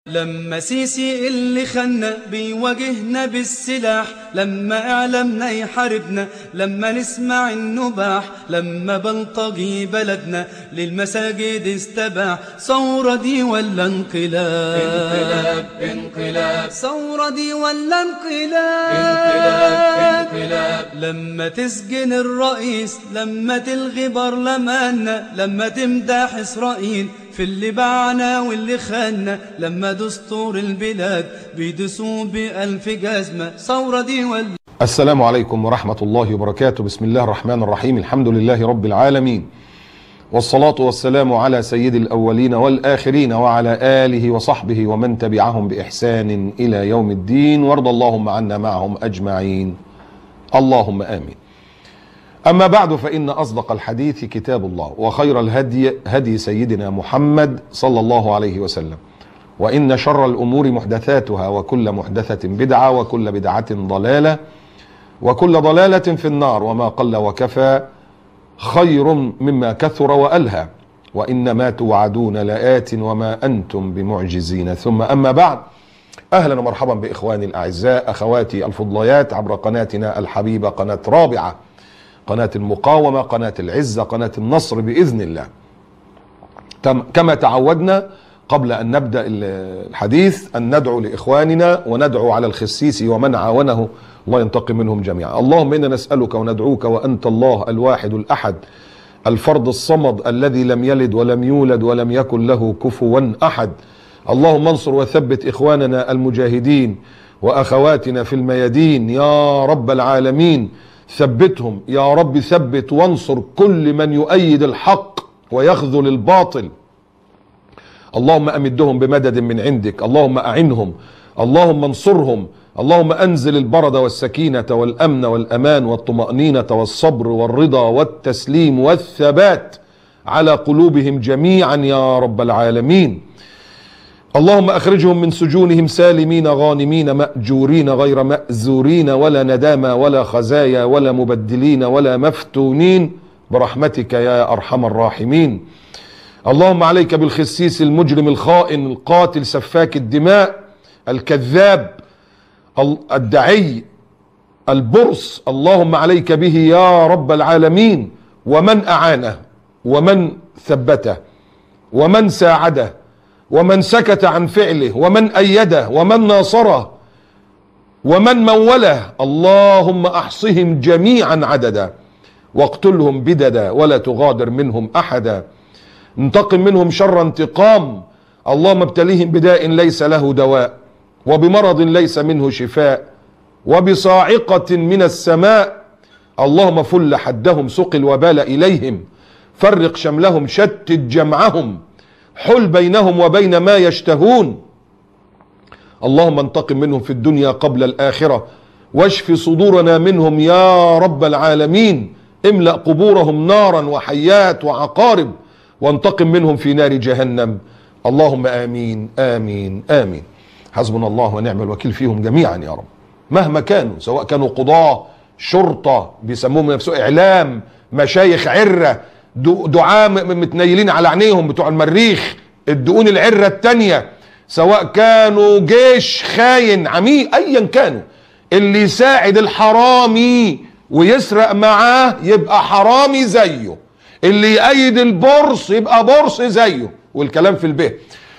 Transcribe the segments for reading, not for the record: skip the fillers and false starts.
لما سيسي اللي خلنا بيواجهنا بالسلاح، لما اعلامنا يحاربنا، لما نسمع النباح، لما بلطجي بلدنا للمساجد استباح. ثورة دي ولا انقلاب؟ انقلاب انقلاب. ثورة دي ولا انقلاب؟ انقلاب انقلاب. لما تسجن الرئيس، لما تلغي برلماننا، لما تمدح إسرائيل في اللي باعنا واللي خاننا، لما دستور البلاد بيدسوا بألف جزمة. ثورة دي ولا؟ السلام عليكم ورحمة الله وبركاته. بسم الله الرحمن الرحيم. الحمد لله رب العالمين، والصلاة والسلام على سيد الأولين والآخرين وعلى آله وصحبه ومن تبعهم بإحسان إلى يوم الدين، وارض اللهم عنا معهم أجمعين اللهم آمين. أما بعد، فإن أصدق الحديث كتاب الله، وخير الهدي هدي سيدنا محمد صلى الله عليه وسلم، وإن شر الأمور محدثاتها، وكل محدثة بدعة، وكل بدعة ضلالة، وكل ضلالة في النار. وما قل وكفى خير مما كثر وألهى، وإنما توعدون لآت وما أنتم بمعجزين. ثم أما بعد، أهلا ومرحبا بإخواني الأعزاء، أخواتي الفضليات، عبر قناتنا الحبيبة، قناة رابعة، قناة المقاومة، قناة العزة، قناة النصر بإذن الله. كما تعودنا قبل أن نبدأ الحديث أن ندعو لإخواننا وندعو على الخسيسي ومن عاونه، الله ينتقم منهم جميعا. اللهم إنا نسألك وندعوك وأنت الله الواحد الأحد الفرد الصمد الذي لم يلد ولم يولد ولم يكن له كفوا أحد. اللهم انصر وثبت إخواننا المجاهدين وأخواتنا في الميادين يا رب العالمين، ثبتهم يا رب، ثبت وانصر كل من يؤيد الحق ويخذل الباطل. اللهم أمدهم بمدد من عندك، اللهم أعنهم، اللهم انصرهم، اللهم أنزل البرد والسكينة والأمن والأمان والطمأنينة والصبر والرضا والتسليم والثبات على قلوبهم جميعا يا رب العالمين. اللهم أخرجهم من سجونهم سالمين غانمين مأجورين غير مأزورين، ولا ندامة ولا خزايا ولا مبدلين ولا مفتونين، برحمتك يا أرحم الراحمين. اللهم عليك بالخسيس المجرم الخائن القاتل سفاك الدماء الكذاب الدعي البرص، اللهم عليك به يا رب العالمين، ومن أعانه ومن ثبته ومن ساعده ومن سكت عن فعله ومن أيده ومن ناصره ومن موله. اللهم أحصهم جميعا عددا واقتلهم بددا ولا تغادر منهم أحدا. انتقم منهم شر انتقام. اللهم ابتليهم بداء ليس له دواء، وبمرض ليس منه شفاء، وبصاعقة من السماء. اللهم فل حدهم، سق الوبال إليهم، فرق شملهم، شتت جمعهم، حل بينهم وبين ما يشتهون. اللهم انتقم منهم في الدنيا قبل الآخرة، واشف صدورنا منهم يا رب العالمين. املأ قبورهم نارا وحيات وعقارب، وانتقم منهم في نار جهنم. اللهم آمين آمين آمين. حسبنا الله ونعم الوكيل فيهم جميعا يا رب، مهما كانوا، سواء كانوا قضاة، شرطة، بيسموهم نفسه إعلام، مشايخ عرة، دعاة متنيلين على عينيهم بتوع المريخ، الدقون العرة التانية، سواء كانوا جيش خاين عميق، أيا كانوا، اللي يساعد الحرامي ويسرق معاه يبقى حرامي زيه، اللي يأيد البورص يبقى بورص زيه، والكلام في البيت.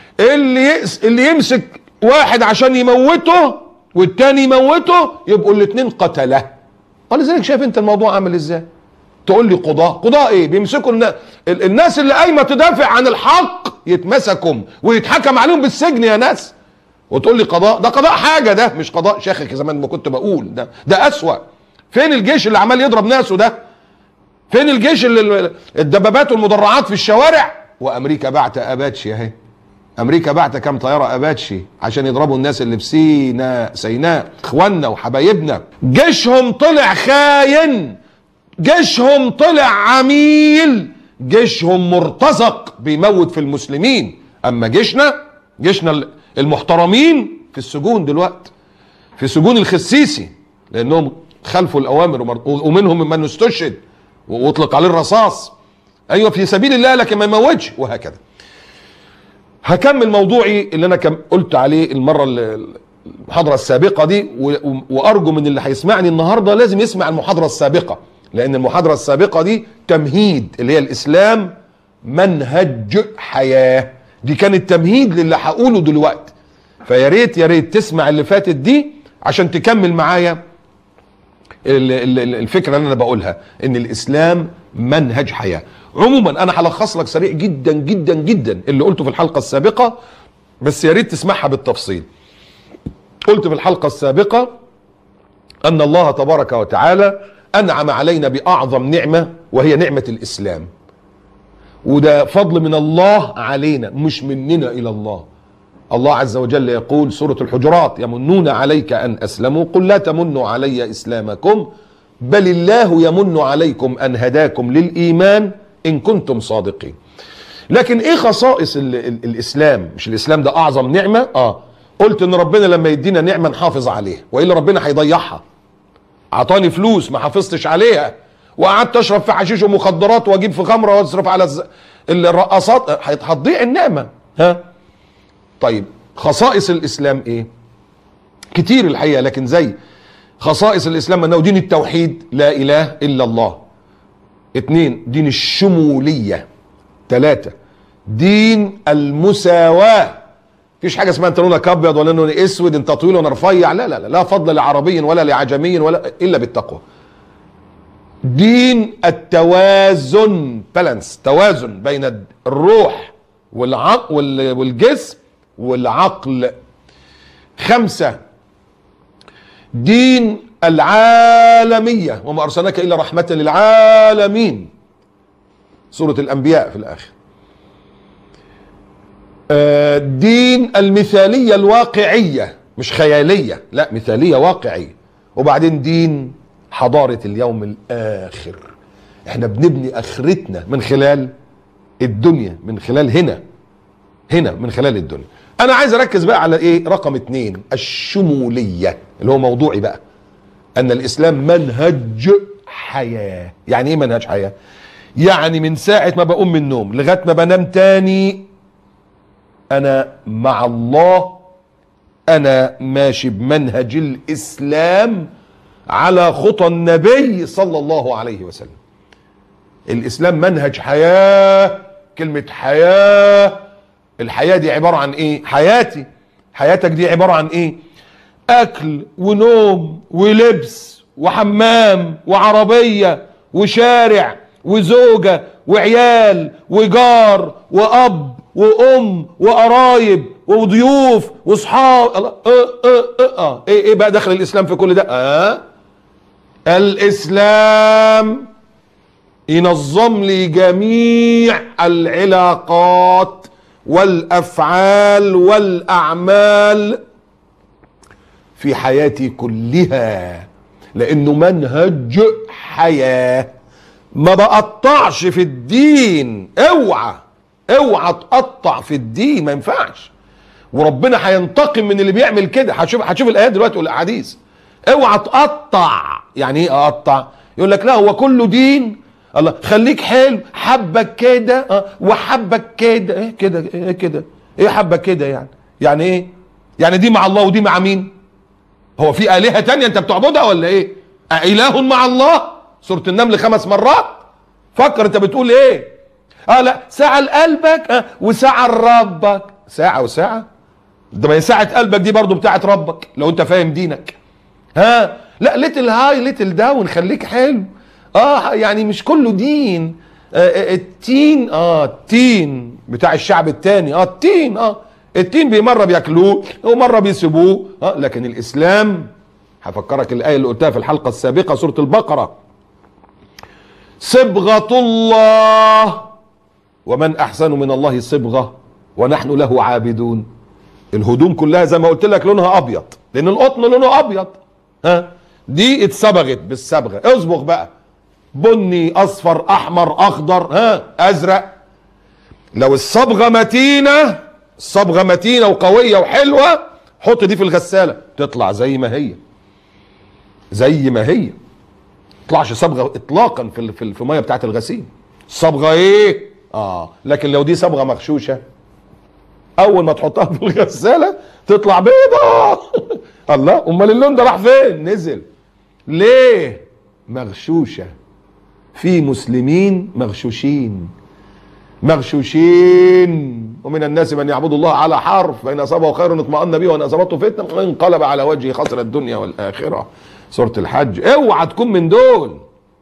اللي يمسك واحد عشان يموته والتاني يموته يبقوا الاتنين قتله. ولذلك شايف انت الموضوع عامل ازاي؟ تقول لي قضاء ايه؟ بيمسكوا الناس اللي قايمه تدافع عن الحق يتمسكوا ويتحكم عليهم بالسجن يا ناس، وتقول لي قضاء؟ ده قضاء حاجه، ده مش قضاء شاخك زي ما كنت بقول، ده اسوأ. فين الجيش اللي عمال يضرب ناسه ده؟ فين الجيش اللي الدبابات والمدرعات في الشوارع؟ وامريكا بعت اباتشي اهي، امريكا بعت كام طياره اباتشي عشان يضربوا الناس اللي في سيناء، اخواننا وحبايبنا. جيشهم طلع خاين، جيشهم طلع عميل، جيشهم مرتزق بيموت في المسلمين. اما جيشنا المحترمين في السجون دلوقتي، في سجون الخسيسي، لانهم خلفوا الاوامر، ومنهم من استشهد واطلق عليه الرصاص، ايوه في سبيل الله لكن ما يموتش، وهكذا. هكمل موضوعي اللي انا قلت عليه المحاضرة السابقة دي، وارجو من اللي هيسمعني النهاردة لازم يسمع المحاضرة السابقة، لان المحاضرة السابقة دي تمهيد، اللي هي الاسلام منهج حياة، دي كانت تمهيد للي هقوله دلوقتي. فيا ريت يا ريت تسمع اللي فاتت دي عشان تكمل معايا الفكرة اللي انا بقولها، ان الاسلام منهج حياة. عموما انا هلخص لك سريع جدا جدا جدا اللي قلته في الحلقة السابقة، بس يا ريت تسمعها بالتفصيل. قلت في الحلقة السابقة ان الله تبارك وتعالى انعم علينا باعظم نعمة، وهي نعمة الاسلام، وده فضل من الله علينا مش مننا الى الله. الله عز وجل يقول سورة الحجرات: يمنون عليك ان اسلموا قل لا تمنوا علي اسلامكم بل الله يمن عليكم ان هداكم للايمان ان كنتم صادقين. لكن ايه خصائص الاسلام؟ مش الاسلام ده اعظم نعمة؟ قلت ان ربنا لما يدينا نعمة نحافظ عليها، والا ربنا هيضيعها. اعطاني فلوس ما حافظتش عليها، وقعدت اشرب في حشيش ومخدرات واجيب في خمره واصرف على الرقاصات، هتضيع النعمه. طيب خصائص الاسلام ايه؟ كتير الحقيقه، لكن زي خصائص الاسلام انه دين التوحيد، لا اله الا الله. 2 دين الشموليه. 3 دين المساواه، مفيش حاجه اسمها انت لونك ابيض ولا لونك اسود، انت طويل وانا رفيع، لا لا لا، لا فضل لعربي ولا لعجمي ولا الا بالتقوى. دين التوازن، بالانس، توازن بين الروح والجسم والعقل. 5 دين العالمية، وما أرسلناك إلا رحمة للعالمين، سورة الأنبياء في الآخر. دين المثالية الواقعية، مش خيالية، لا مثالية واقعية. وبعدين دين حضارة اليوم الآخر، احنا بنبني آخرتنا من خلال الدنيا، من خلال هنا من خلال الدنيا. انا عايز اركز بقى على ايه؟ رقم 2 الشمولية، اللي هو موضوعي بقى، ان الاسلام منهج حياة. يعني ايه منهج حياة؟ يعني من ساعة ما بقوم من النوم لغاية ما بنام تاني انا مع الله، انا ماشي بمنهج الاسلام على خطى النبي صلى الله عليه وسلم. الاسلام منهج حياة. كلمة حياة، الحياة دي عبارة عن ايه؟ حياتي، حياتك دي عبارة عن ايه؟ اكل ونوم ولبس وحمام وعربية وشارع وزوجة وعيال وجار واب وام وقرايب وضيوف واصحاب. ايه بقى دخل الاسلام في كل ده؟ الاسلام ينظم لي جميع العلاقات والافعال والاعمال في حياتي كلها، لانه منهج حياة. ما بقطعش في الدين، اوعى تقطع في الدين، ما ينفعش، وربنا هينتقم من اللي بيعمل كده. هتشوف الايات دلوقتي والاحاديث. اوعى تقطع. يعني ايه اقطع؟ يقول لك لا هو كله دين، الله خليك حلو، حبك كده وحبك كده. ايه كده؟ ايه كده؟ ايه حبك كده؟ يعني ايه؟ يعني دي مع الله ودي مع مين؟ هو في آلهة تانية انت بتعبدها ولا ايه؟ إله مع الله؟ سورة النمل 5 مرات. فكر انت بتقول ايه؟ لا ساعة لقلبك وساعة لربك. ساعة وساعة؟ ده ما هي ساعة قلبك دي برضو بتاعت ربك لو انت فاهم دينك. لا ليتل هاي ليتل داون، خليك حلو. يعني مش كله دين. التين التين بتاع الشعب التاني، التين مرة بياكلوه ومرة بيسيبوه. لكن الاسلام، هفكرك الآية اللي قلتها في الحلقة السابقة سورة البقرة: صبغة الله ومن احسن من الله صبغة ونحن له عابدون. الهدوم كلها زي ما قلت لك لونها ابيض، لان القطن لونه ابيض. دي اتصبغت بالصبغة. اصبغ بقى بني، اصفر، احمر، اخضر، ازرق. لو الصبغة متينة وقوية وحلوة، حط دي في الغسالة تطلع زي ما هي. تطلعش صبغة اطلاقا في مية بتاعت الغسيل. صبغة ايه؟ لكن لو دي صبغة مغشوشة اول ما تحطها في الغسالة تطلع بيضة. الله، امال اللون ده راح فين؟ نزل. ليه؟ مغشوشة. في مسلمين مغشوشين، ومن الناس من يعبد الله على حرف، فإن أصابه خير اطمأن به وإن أصابته فتنة انقلب على وجهه خسر الدنيا والآخرة. سورة الحج. اوعى تكون من دول.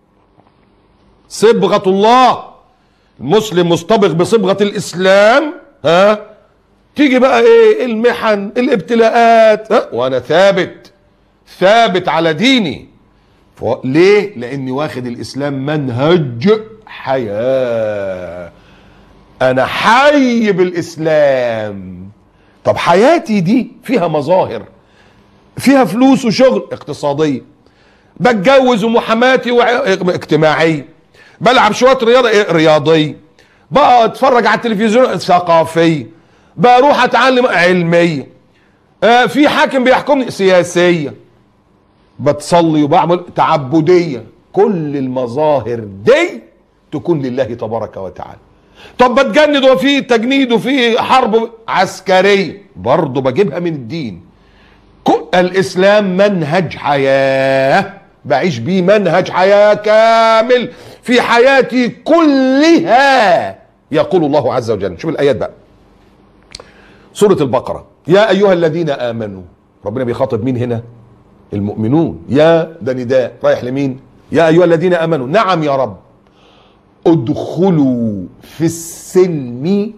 صبغة الله، المسلم مصطبغ بصبغة الإسلام. تيجي بقى ايه؟ المحن، الابتلاءات، وانا ثابت على ديني. ليه؟ لاني واخد الاسلام منهج حياة، انا حي بالاسلام. طب حياتي دي فيها مظاهر، فيها فلوس وشغل، اقتصادية، بتجوز ومحاماتي اجتماعية، بلعب شوية رياضة رياضية، بقى اتفرج على التلفزيون ثقافية، بروح اتعلم علمية، في حاكم بيحكمني سياسية، بتصلي وبعمل تعبدية. كل المظاهر دي تكون لله تبارك وتعالى. طب بتجند وفي تجنيد وفي حرب عسكرية، برضه بجيبها من الدين. الاسلام منهج حياة بعيش بيه، منهج حياة كامل في حياتي كلها. يقول الله عز وجل، شوف الايات بقى، سورة البقرة: يا ايها الذين امنوا. ربنا بيخاطب مين هنا؟ المؤمنون. يا ده نداء رايح لمين؟ يا ايها الذين امنوا. نعم يا رب. ادخلوا في السلم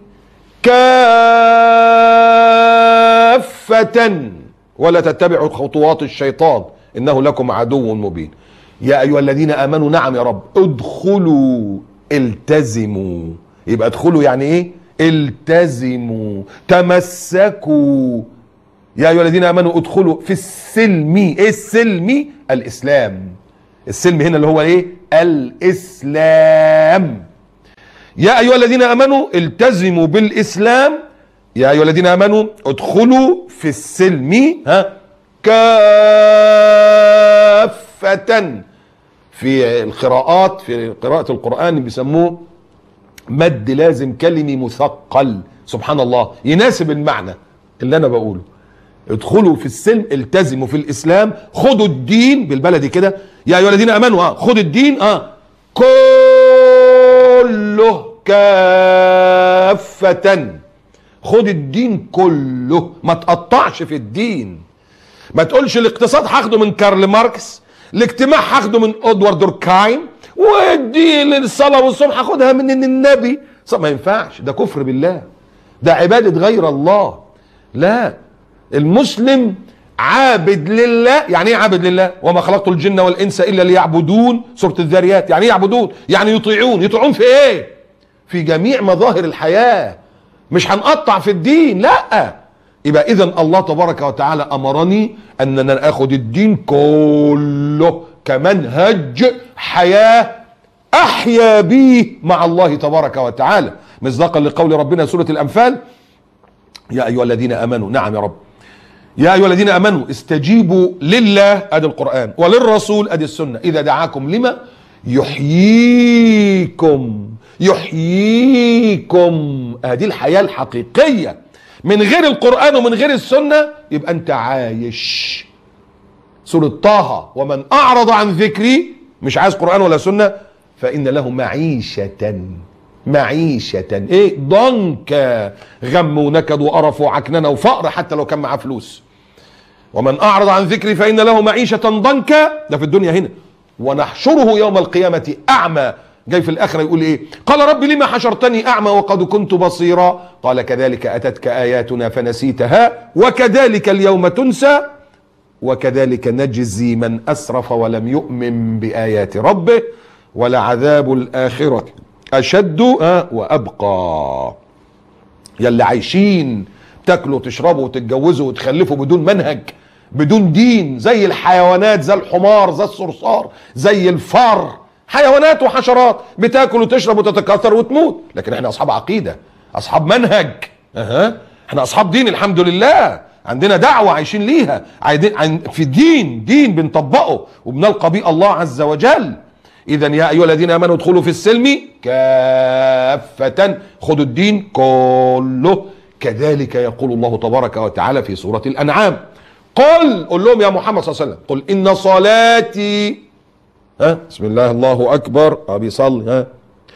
كافة ولا تتبعوا خطوات الشيطان انه لكم عدو مبين. يا ايها الذين امنوا. نعم يا رب. ادخلوا، التزموا. يبقى ادخلوا يعني ايه؟ التزموا، تمسكوا. يا ايها الذين امنوا ادخلوا في السلم. ايه السلم؟ الاسلام. السلم هنا اللي هو ايه؟ الاسلام. يا ايها الذين امنوا التزموا بالاسلام. يا ايها الذين امنوا ادخلوا في السلم كافة. في القراءات، في قراءة القرآن بيسموه مد لازم كلمي مثقل. سبحان الله، يناسب المعنى اللي انا بقوله. ادخلوا في السلم، التزموا في الاسلام، خدوا الدين بالبلدي كده. يا ايها الذين امنوا خدوا الدين كله كافة. خد الدين كله، ما تقطعش في الدين. ما تقولش الاقتصاد هاخده من كارل ماركس، الاجتماع هاخده من ادوارد دوركايم، والدين الصلاة والصوم هاخدها من النبي. ما ينفعش، ده كفر بالله، ده عبادة غير الله. لا، المسلم عابد لله. يعني ايه عابد لله؟ وما خلقت الجن والانس الا ليعبدون. سورة الذاريات. يعني ايه يعبدون؟ يعني يطيعون. يطيعون في ايه؟ في جميع مظاهر الحياة. مش هنقطع في الدين، لا. يبقى اذا الله تبارك وتعالى امرني ان انا اخد الدين كله كمنهج حياة احيا به مع الله تبارك وتعالى، مصداقا لقول ربنا سورة الانفال: يا ايها الذين امنوا. نعم يا رب. يا ايها الذين امنوا استجيبوا لله، ادي القرآن، وللرسول، ادي السنة، اذا دعاكم لما يحييكم. ادي الحياة الحقيقية. من غير القرآن ومن غير السنة يبقى انت عايش. سورة طه: ومن اعرض عن ذكري، مش عايز قرآن ولا سنة، فإن له معيشة ايه؟ ضنكا، غم ونكد وقرف وعكننة وفقر حتى لو كان معاه فلوس. ومن اعرض عن ذكري فإن له معيشة ضنكا، ده في الدنيا هنا. ونحشره يوم القيامة أعمى. جاي في الآخرة يقول ايه؟ قال رب لما حشرتني أعمى وقد كنت بصيرا، قال كذلك أتتك آياتنا فنسيتها وكذلك اليوم تنسى وكذلك نجزي من أسرف ولم يؤمن بآيات ربه ولعذاب الآخرة أشد وأبقى. يلي عايشين تاكلوا وتشربوا وتتجوزوا وتخلفوا بدون منهج، بدون دين، زي الحيوانات، زي الحمار، زي الصرصار، زي الفار، حيوانات وحشرات بتاكل وتشرب وتتكاثر وتموت. لكن احنا اصحاب عقيدة، اصحاب منهج، احنا اصحاب دين الحمد لله، عندنا دعوة عايشين ليها، في دين بنطبقه وبنلقى بيه الله عز وجل. اذا يا ايها الذين امنوا ادخلوا في السلم كافة. خدوا الدين كله كذلك يقول الله تبارك وتعالى في سورة الأنعام. قل لهم يا محمد صلى الله عليه وسلم، قل إن صلاتي، بسم الله الله أكبر، بيصلي،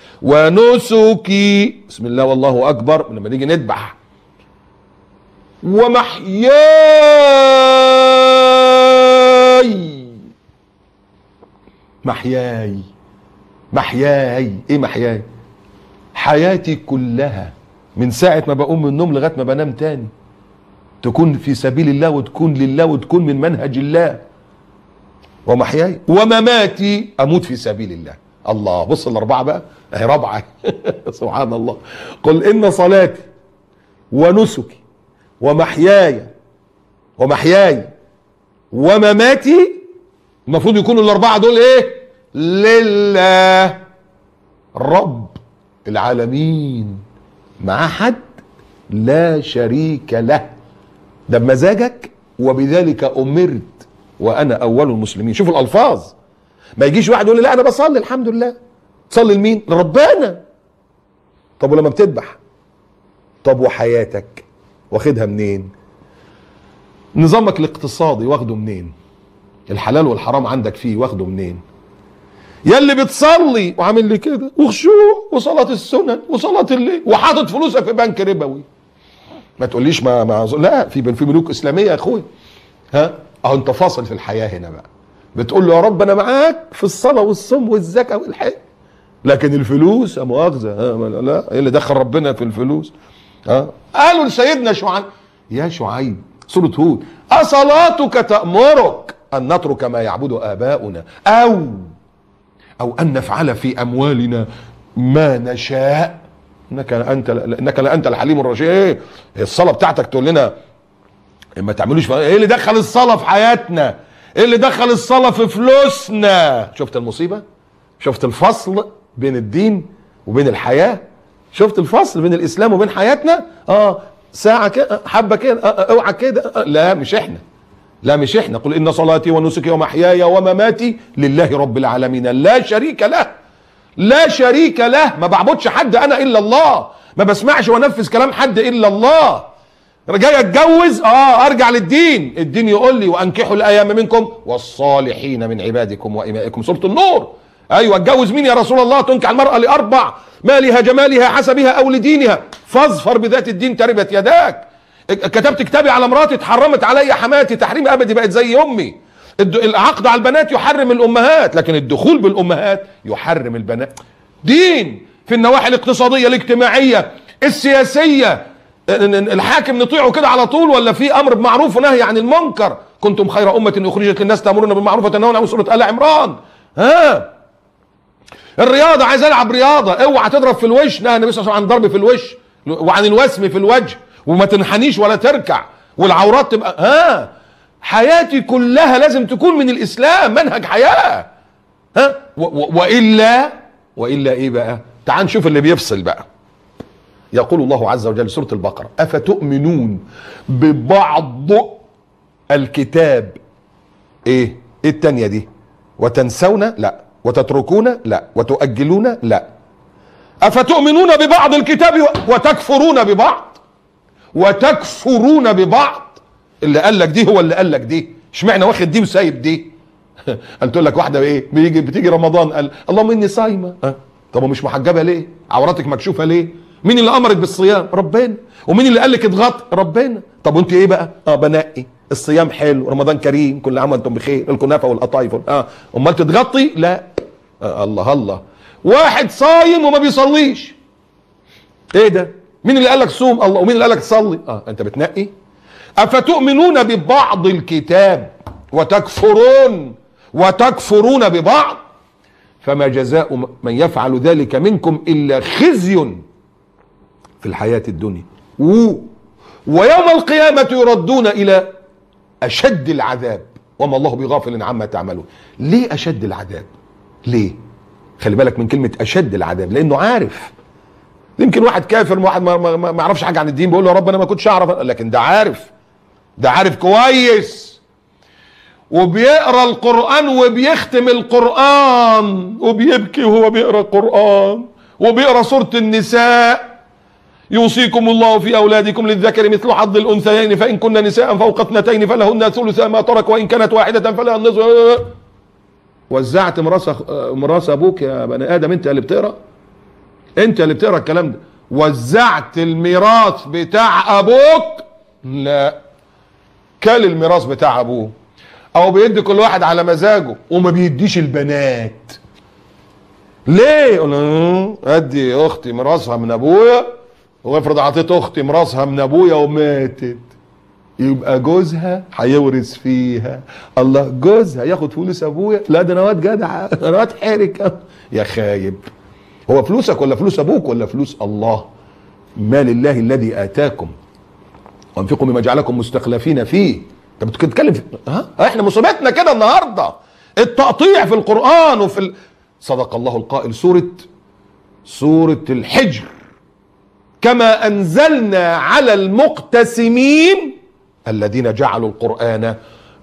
ونسكي، بسم الله والله أكبر لما نيجي نذبح، ومحياي، محياي ايه محياي؟ حياتي كلها من ساعة ما بقوم من النوم لغاية ما بنام تاني تكون في سبيل الله، وتكون لله، وتكون من منهج الله. ومحياي ومماتي، اموت في سبيل الله. الله، بص الاربعة بقى اهي رابعة سبحان الله. قل ان صلاتي ونسكي ومحياي ومماتي، المفروض يكونوا الاربعة دول ايه؟ لله رب العالمين، مع حد لا شريك له، ده بمزاجك، وبذلك امرت وانا اول المسلمين. شوف الالفاظ، ما يجيش واحد يقول لي لا انا بصلي الحمد لله. تصلي لمين؟ لربنا. طب ولما بتذبح؟ طب وحياتك واخدها منين؟ نظامك الاقتصادي واخده منين؟ الحلال والحرام عندك فيه واخده منين؟ يا اللي بتصلي وعامل لي كده وخشوع وصلاة السنن وصلاة الليل وحاطط فلوسك في بنك ربوي، ما تقوليش لا، في بنوك اسلاميه يا اخويا. اهو انت فاصل في الحياه هنا بقى، بتقول له يا رب انا معاك في الصلاه والصوم والزكاه والحج، لكن الفلوس يا مؤاخذه لا، ايه اللي دخل ربنا في الفلوس؟ قالوا لسيدنا شعيب، يا شعيب سوره هود، اصلاتك تأمرك ان نترك ما يعبد اباؤنا او ان نفعل في اموالنا ما نشاء انك لانت الحليم الرشيد. ايه الصلاه بتاعتك تقول لنا ما تعملوش؟ ايه اللي دخل الصلاه في حياتنا؟ ايه اللي دخل الصلاه في فلوسنا؟ شفت المصيبه؟ شفت الفصل بين الدين وبين الحياه؟ شفت الفصل بين الاسلام وبين حياتنا؟ ساعه كده، حبه كده، اوعى كده. لا مش احنا. قل ان صلاتي ونسكي ومحياي ومماتي لله رب العالمين لا شريك له. ما بعبدش حد انا الا الله، ما بسمعش وانفذ كلام حد الا الله. جاي اتجوز ارجع للدين، الدين يقول لي وانكحوا الايام منكم والصالحين من عبادكم وامائكم، سوره النور. ايوه، اتجوز مين يا رسول الله؟ تنكح المرأة لاربع: مالها، جمالها، حسبها، او لدينها، فاظفر بذات الدين تربت يداك. كتبت كتابي على مراتي، اتحرمت علي حماتي تحريم ابدي، بقت زي امي. العقد على البنات يحرم الامهات، لكن الدخول بالامهات يحرم البنات. دين في النواحي الاقتصاديه، الاجتماعيه، السياسيه. الحاكم نطيعه كده على طول، ولا في امر بمعروف ونهي عن المنكر؟ كنتم خير امه اخرجت للناس تامرون بالمعروف وتنهون عن سوره ال عمران. الرياضه، عايز العب رياضه، اوعى تضرب في الوش، نهى النبي صلى الله عليه وسلم عن ضرب في الوش وعن الوسم في الوجه، وما تنحنيش ولا تركع، والعورات تبقى حياتي كلها لازم تكون من الاسلام، منهج حياه. والا ايه بقى؟ تعال نشوف اللي بيفصل بقى. يقول الله عز وجل سورة البقرة: أفتؤمنون ببعض الكتاب، ايه التانية دي؟ وتنسون؟ لا. وتتركون؟ لا. وتؤجلون؟ لا. أفتؤمنون ببعض الكتاب وتكفرون ببعض. اللي قال لك دي هو اللي قال لك دي، اشمعنى واخد دي وسايب دي؟ قلت لك واحدة ايه، بتيجي رمضان قال اللهم اني صايمة. طب ومش محجبة ليه؟ عوراتك مكشوفة ليه؟ مين اللي امرك بالصيام؟ ربنا. ومين اللي قال لك اضغط؟ ربنا. طب وانت ايه بقى؟ بنقي الصيام حلو، رمضان كريم، كل عام وانتم بخير، الكنافه والقطايف. امال تتغطي؟ لا. الله. واحد صايم وما بيصليش، ايه ده؟ مين اللي قال لك صوم؟ الله. ومين اللي قال لك تصلي؟ انت بتنقي. افتؤمنون ببعض الكتاب وتكفرون ببعض، فما جزاء من يفعل ذلك منكم الا خزي في الحياة الدنيا ويوم القيامة يردون إلى أشد العذاب وما الله بغافل عما تعملون. ليه أشد العذاب؟ ليه؟ خلي بالك من كلمة أشد العذاب، لأنه عارف. يمكن واحد كافر، واحد ما يعرفش حاجة عن الدين، بيقول له يا رب أنا ما كنتش أعرف، لكن ده عارف كويس، وبيقرأ القرآن وبيختم القرآن وبيبكي وهو بيقرأ القرآن، وبيقرأ سورة النساء. يوصيكم الله في أولادكم للذكر مثل حظ الأنثيين فإن كن نساء فوق 2 فلهن ثلث ما ترك وإن كانت واحدة فلها النصف. وزعت ميراث أبوك يا بني آدم، أنت اللي بتقرأ، أنت اللي بتقرأ الكلام ده. وزعت الميراث بتاع أبوك؟ لا، كل الميراث بتاع أبوه، أو بيدي كل واحد على مزاجه وما بيديش البنات. ليه؟ ادي اختي ميراثها من ابويا، وافرض اعطيت اختي ميراثها من ابويا وماتت، يبقى جوزها هيورث فيها. الله، جوزها ياخد فلوس ابويا؟ لا، ده انا واد جدع، انا واد حرك. يا خايب، هو فلوسك ولا فلوس ابوك ولا فلوس الله؟ مال الله الذي اتاكم وانفقوا مما جعلكم مستخلفين فيه. انت بتتكلم في احنا مصيبتنا كده النهارده التقطيع في القرآن وفي صدق الله القائل، سورة الحجر: كما أنزلنا على المقتسمين الذين جعلوا القرآن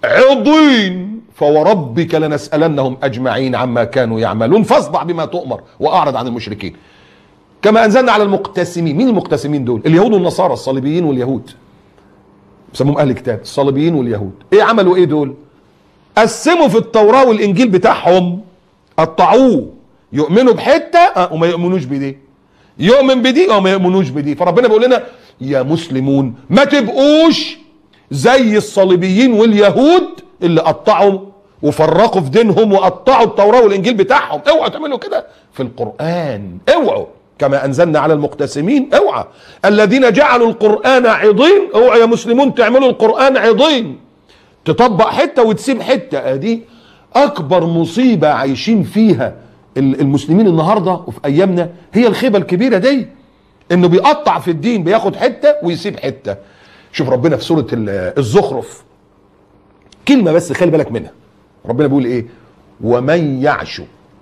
عضين فوربك لنسألنهم أجمعين عما كانوا يعملون فاصدع بما تؤمر وأعرض عن المشركين. كما أنزلنا على المقتسمين. مين المقتسمين دول؟ اليهود والنصارى، الصليبيين واليهود، بيسموهم أهل الكتاب، الصليبيين واليهود. إيه عملوا إيه دول؟ قسموا في التوراة والإنجيل بتاعهم، قطعوه، يؤمنوا بحته وما يؤمنوش بدي، يؤمن بدي وما يؤمنوش بدي. فربنا بيقول لنا يا مسلمون ما تبقوش زي الصليبيين واليهود اللي قطعوا وفرقوا في دينهم وقطعوا التوراة والانجيل بتاعهم. اوعوا تعملوا كده في القرآن، اوعوا. كما انزلنا على المقتسمين، اوعى. الذين جعلوا القرآن عضين، اوعوا يا مسلمون تعملوا القرآن عضين، تطبق حته وتسيب حته. ادي اكبر مصيبة عايشين فيها المسلمين النهاردة وفي ايامنا، هي الخيبة الكبيرة دي، انه بيقطع في الدين، بياخد حتة ويسيب حتة. شوف ربنا في سورة الزخرف كلمة بس خلي بالك منها، ربنا بيقول ايه؟ ومن يعشو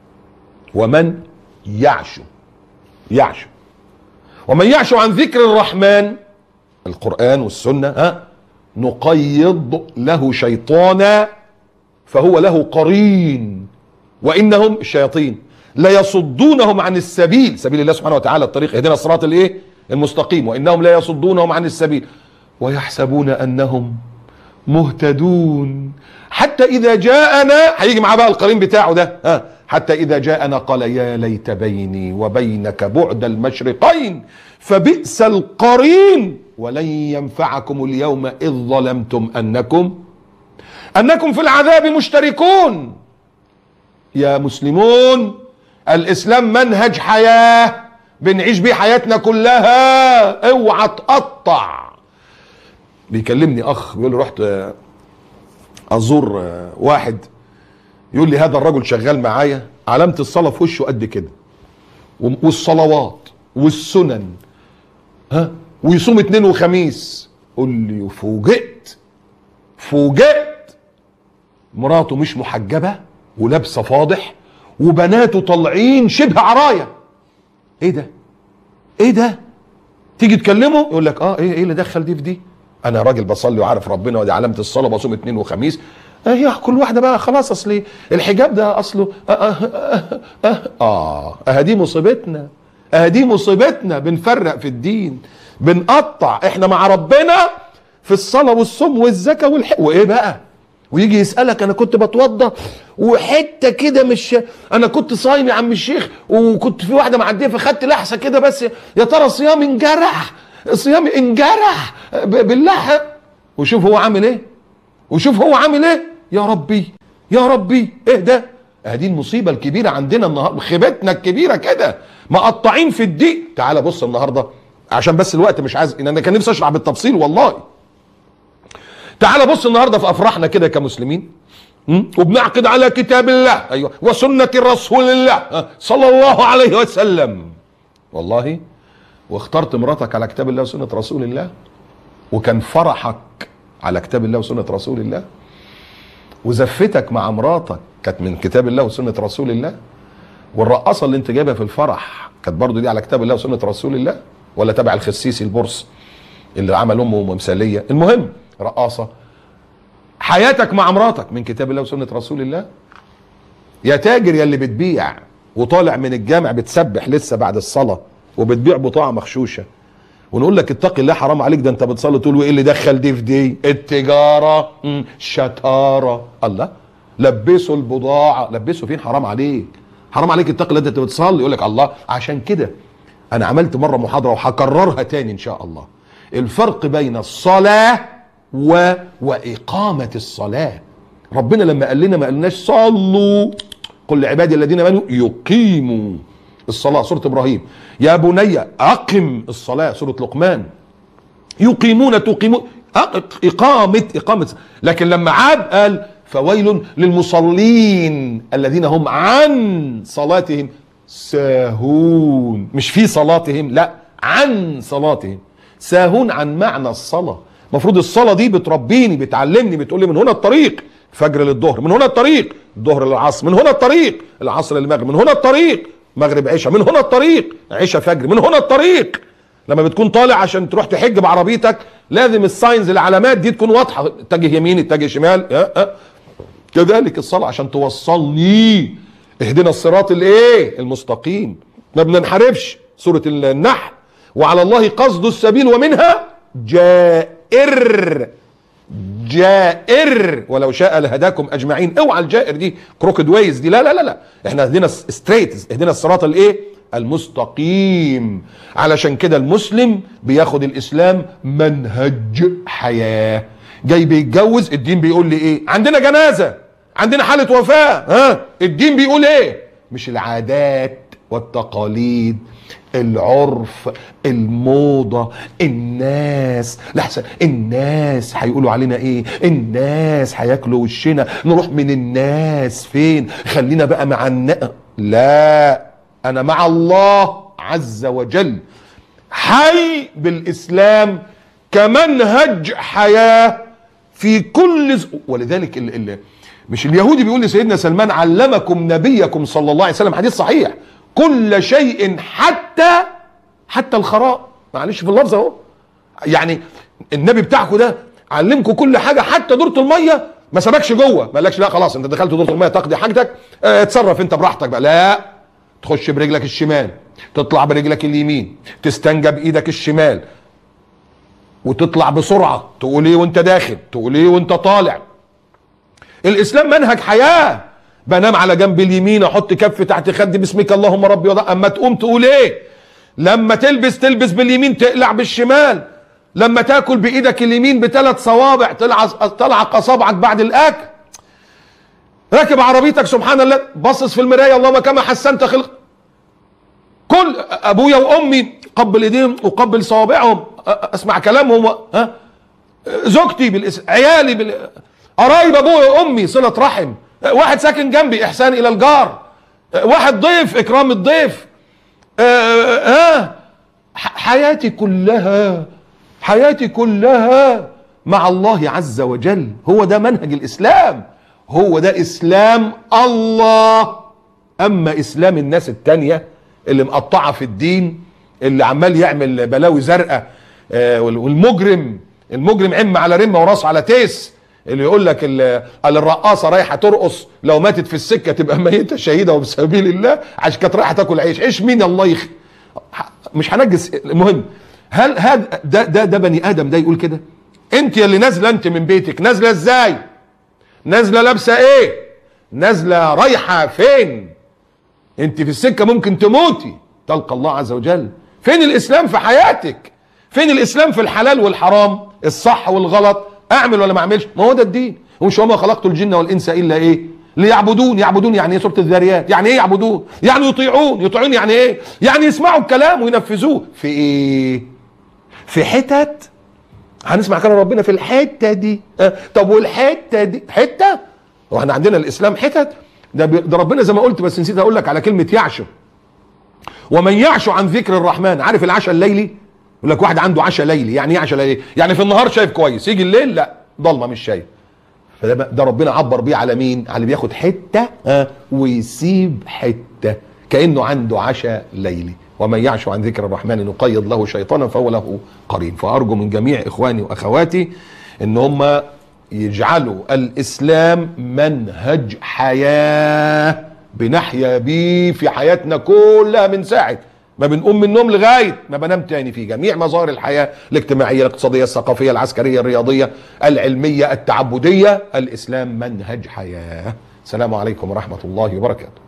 ومن يعشو عن ذكر الرحمن، القرآن والسنة، نقيض له شيطانا فهو له قرين وانهم الشياطين لا يصدونهم عن السبيل، سبيل الله سبحانه وتعالى، الطريق، اهدنا الصراط الايه؟ المستقيم، وانهم لا يصدونهم عن السبيل ويحسبون انهم مهتدون حتى اذا جاءنا، هيجي معاه بقى القرين بتاعه ده، حتى اذا جاءنا قال يا ليت بيني وبينك بعد المشرقين فبئس القرين ولن ينفعكم اليوم اذ ظلمتم انكم في العذاب مشتركون. يا مسلمون الاسلام منهج حياة بنعيش بيه حياتنا كلها، اوعى تقطع. بيكلمني اخ بيقول لي رحت ازور واحد، يقول لي هذا الرجل شغال معايا علامة الصلاة في وشه قد كده، والصلوات والسنن، ويصوم اثنين وخميس. قول لي فوجئت مراته مش محجبة ولابسه فاضح وبناته طالعين شبه عرايا. ايه ده؟ تيجي تكلمه يقول لك ايه اللي دخل دي في دي؟ انا راجل بصلي وعارف ربنا ودي علامه الصلاه، بصوم اثنين وخميس. هي كل واحده بقى خلاص، اصل الحجاب ده اصله دي مصيبتنا، بنفرق في الدين، بنقطع. احنا مع ربنا في الصلاه والصوم والزكاه وايه بقى؟ ويجي يسألك انا كنت بتوضى وحته كده، مش انا كنت صايم يا عم الشيخ وكنت في واحده معديه فخدت لحسه كده، بس يا ترى صيامي انجرح بالله. وشوف هو عامل ايه، يا ربي ايه ده؟ دي المصيبه الكبيره عندنا النهارده، خيبتنا الكبيره كده، مقطعين في الدين. تعال بص النهارده عشان بس الوقت مش عايز، ان انا كان نفسي اشرح بالتفصيل والله. تعال بص النهارده في افراحنا كده كمسلمين، وبنعقد على كتاب الله، ايوه، وسنه رسول الله صلى الله عليه وسلم. والله واخترت مراتك على كتاب الله وسنه رسول الله، وكان فرحك على كتاب الله وسنه رسول الله، وزفتك مع مراتك كانت من كتاب الله وسنه رسول الله، والرقاصه اللي انت جايبها في الفرح كانت برضو دي على كتاب الله وسنه رسول الله، ولا تبع الخسيسي البورس اللي عمل امه مثاليه. المهم رقاصه. حياتك مع مراتك من كتاب الله وسنه رسول الله. يا تاجر يا اللي بتبيع وطالع من الجامع بتسبح لسه بعد الصلاه وبتبيع بضاعه مغشوشه ونقول لك اتقي الله حرام عليك، ده انت بتصلي تقول وايه اللي دخل دي في دي؟ التجاره، شطاره. الله، لبسوا البضاعه. لبسوا فين؟ حرام عليك، حرام عليك، اتقي الله، انت بتصلي. يقول لك الله. عشان كده انا عملت مره محاضره وهكررها تاني ان شاء الله، الفرق بين الصلاه واقامه الصلاه. ربنا لما قال لنا ما قالناش صلوا، قل لعبادي الذين امنوا يقيموا الصلاه، سوره ابراهيم. يا بني اقم الصلاه، سوره لقمان. يقيمون، تقيمون، اقامه. لكن لما عاد قال فويل للمصلين الذين هم عن صلاتهم ساهون. مش في صلاتهم، لا، عن صلاتهم ساهون، عن معنى الصلاه. المفروض الصلاه دي بتربيني، بتعلمني، بتقول لي من هنا الطريق، فجر للظهر، من هنا الطريق الظهر للعصر، من هنا الطريق العصر للمغرب، من هنا الطريق مغرب عشاء، من هنا الطريق عشاء فجر، من هنا الطريق. لما بتكون طالع عشان تروح تحج بعربيتك لازم الساينز، العلامات دي تكون واضحه، اتجه يمين اتجه شمال. كذلك الصلاه عشان توصلني اهدنا الصراط الايه؟ المستقيم. ما بننحرفش. سوره النحل. وعلى الله قصد السبيل ومنها جائر. جائر ولو شاء لهداكم اجمعين. اوعى الجائر دي كروكد ويز دي، لا لا لا لا، احنا اهدنا ستريت، اهدنا الصراط الايه؟ المستقيم. علشان كده المسلم بياخد الاسلام منهج حياه. جاي بيتجوز، الدين بيقول لي ايه؟ عندنا جنازه، عندنا حاله وفاه، الدين بيقول ايه؟ مش العادات والتقاليد، العرف، الموضة، الناس. لحسن الناس هيقولوا علينا ايه؟ الناس هياكلوا وشنا، نروح من الناس فين؟ خلينا بقى مع الناس. لا، انا مع الله عز وجل، حي بالاسلام كمنهج حياة في كل ولذلك مش اليهودي بيقول لسيدنا سلمان علمكم نبيكم صلى الله عليه وسلم، حديث صحيح، كل شيء حتى الخراء. معلش في اللفظ اهو، يعني النبي بتاعكم ده علمكم كل حاجه، حتى دورة الميه ما سابكش جوه، ما قالكش لا خلاص انت دخلت دورة الميه تقضي حاجتك، اتصرف انت براحتك بقى. لا، تخش برجلك الشمال، تطلع برجلك اليمين، تستنجى بايدك الشمال، وتطلع بسرعه، تقول ايه وانت داخل، تقول ايه وانت طالع. الاسلام منهج حياه. بنام على جنب اليمين، احط كف تحت خدي، باسمك اللهم ربي وضع. اما تقوم تقول ايه؟ لما تلبس باليمين، تقلع بالشمال. لما تاكل بايدك اليمين بثلاث صوابع، تلعق اصابعك بعد الاكل. راكب عربيتك سبحان الله، باصص في المرايه، اللهم كما حسنت خلق. كل ابويا وامي قبل ايديهم وقبل صوابعهم، اسمع كلامهم. زوجتي عيالي قرايب ابويا وامي، صله رحم. واحد ساكن جنبي، احسان الى الجار. واحد ضيف، اكرام الضيف. حياتي كلها مع الله عز وجل. هو ده منهج الاسلام، هو ده اسلام الله. اما اسلام الناس التانية اللي مقطعة في الدين، اللي عمال يعمل بلاوي زرقاء، والمجرم عم على رمة وراسه على تيس، اللي يقول لك الرقاصه رايحه ترقص، لو ماتت في السكه تبقى ميته شهيده وبسبيل الله، عشان كانت رايحه تاكل عيش مين؟ الله مش هنجس. المهم، هل هذا ده بني ادم ده يقول كده؟ انت اللي نازله، انت من بيتك نازله ازاي؟ نازله لابسه ايه؟ نازله رايحه فين؟ انت في السكه ممكن تموتي تلقى الله عز وجل. فين الاسلام في حياتك؟ فين الاسلام في الحلال والحرام، الصح والغلط، اعمل ولا ما اعملش؟ ما هو ده الدين. ومش وما خلقت الجن والانس الا ايه؟ ليعبدون. يعبدون يعني ايه؟ سوره الذاريات. يعني ايه يعبدون؟ يعني يطيعون يعني ايه؟ يعني يسمعوا الكلام وينفذوه. في ايه؟ في حتت هنسمع كلام ربنا في الحته دي. طب والحته دي حته؟ واحنا عندنا الاسلام حتت؟ ده ربنا زي ما قلت، بس نسيت اقول لك على كلمه يعشو. ومن يعشو عن ذكر الرحمن. عارف العشاء الليلي؟ يقول لك واحد عنده عشاء ليلي. يعني ايه عشاء ليلي؟ يعني في النهار شايف كويس، يجي الليل لا ضلمه مش شايف. فده ربنا عبر بيه على مين؟ على اللي بياخد حته ويسيب حته، كانه عنده عشاء ليلي. ومن يعش عن ذكر الرحمن نقيض له شيطانا فهو له قرين. فارجو من جميع اخواني واخواتي ان هم يجعلوا الاسلام منهج حياه بنحيا بيه في حياتنا كلها، من ساعه ما بنقوم من النوم لغايه ما بنام تاني، في جميع مظاهر الحياه الاجتماعيه الاقتصاديه الثقافيه العسكريه الرياضيه العلميه التعبديه، الاسلام منهج حياه. السلام عليكم ورحمه الله وبركاته.